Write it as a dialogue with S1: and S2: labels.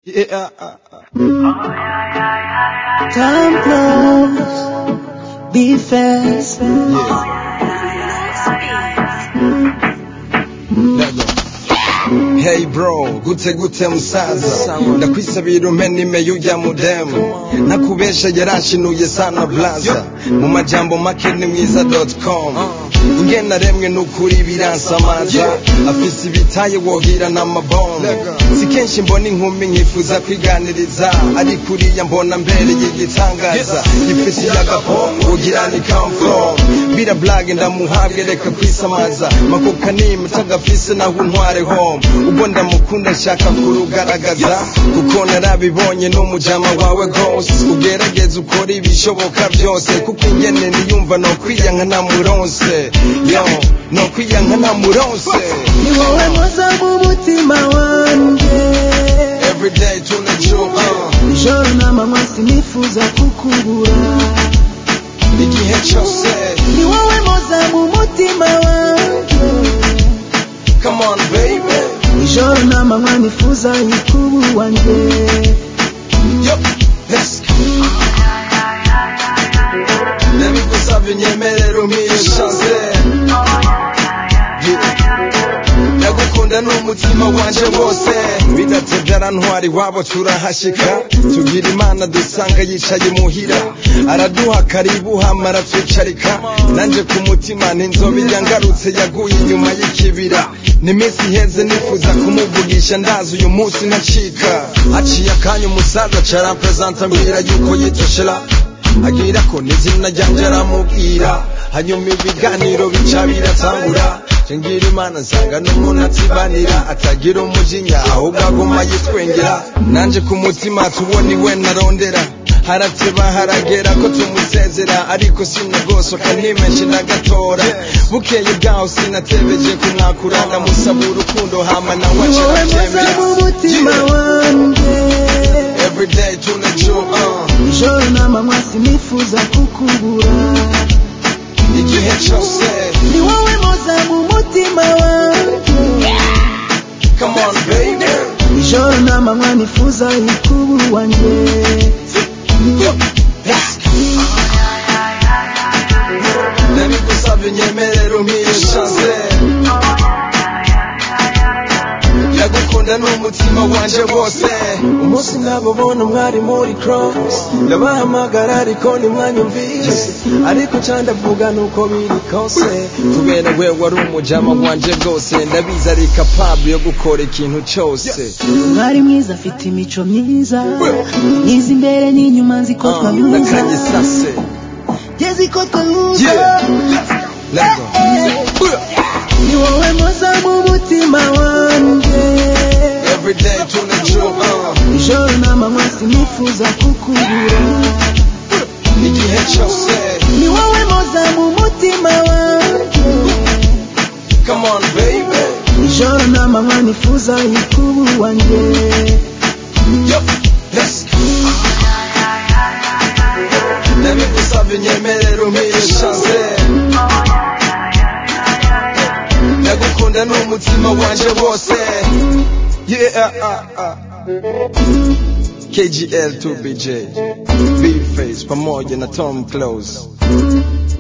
S1: Yeah.
S2: Time close, be fast.
S1: Hey bro, gute musaza ndakwisabira umenime y'ujya mudemu nakubesha yaranshinuye sana blaza mu majambo make ni mwiza.com ingena remwe nukuri biransamaza afise ibitaye wohira n'amabombe si kenshi mbona inkumi nkifuza kwiganiriza ariko uriya mbona mbere y'igitangaza ifise y'agapo ugira ni come from bira blague ndamuhabwe reka kwisamaza makoka nime tagafise naho ntware home ubwo ndamukunda nshaka kurugaragaza kuko narabibonye n'umujama wawe gose ugerageza ukora ibishoboka byose kuko ingene niyumva no kwiyanka namuronse yo no kwiyanka namuronse
S2: Ni wowe moza mu mutima wanje
S1: everyday tunajuka
S2: ijoro n'amanywa sinifuza kukubura
S1: igihe cyose
S2: Ni wowe moza mu mutima wanje
S1: come on baby
S2: ijoro n'amanywa nifuza ikubu wanje
S1: yo let's go nabigusabye nyemerera umpiye chance ndagukunda n'umutima wanje wose bidatevera ntwari wabo turahashika tugira imana dusanga yicaye muhira araduha karibu hamara twicarika nanje ku mutima n'inzobe yangarutse yaguye inyuma y'ikibira nimisi iheze nifuza kumuvugisha ndazi uyu munsi ntacika aciye akanya umusaza carampresenta mbwira yuko yitoshera agira ko n'izina ryanje aramubwira hanyuma ibiganiro bica biratangura ngira imana nsanga n'umuntu atibanira atagira umujinya ahubwo aguma yitwengera nanje ku mutima tubona iwe narondera harateba haragera ko tumusezera ariko sinagosoka nimenshi ndagatora bukeye bwaho sinatebeje kumwakura ndamusaba urukundo hama nawe
S2: acarabyemera mu mutima wanje
S1: everyday tunajuka
S2: ijoro n'amanywa sinifuza kukubura
S1: igihe cyose
S2: Ni wowe moza mu mutima wanje
S1: come on baby
S2: ijoro n'amanywa nifuza ikubu wanje
S1: nabigusabye nyemerera umpiye chance ndagukunda n'umutima wanje wose umunsi nabobona mwari muri cross ndabahamagara ariko ntimwanyumvise ariko candavuga nuko biri kose kubera we wari umujama wanje rwose ndabizi ari capable yo gukora ikintu cyose
S2: Mwari mwiza afite imico myiza nizi imbere n'inyuma nzi ko twahuza
S1: nakanye sase
S2: Jezi ko twahuza
S1: let's go
S2: Ni wowe moza mu mutima wanje
S1: everyday tunajuka
S2: ijoro n'amanywa sinifuza kukubura
S1: igihe cyose
S2: Ni wowe moza mu mutima wanje
S1: come on baby
S2: ijoro n'amanywa nifuza ikubu wanje
S1: yo let's go nabigusabye nyemerera umpiye chance ndagukunda n'umutima wanje wose KGL 2BJ B-Face pamoja na Tom Close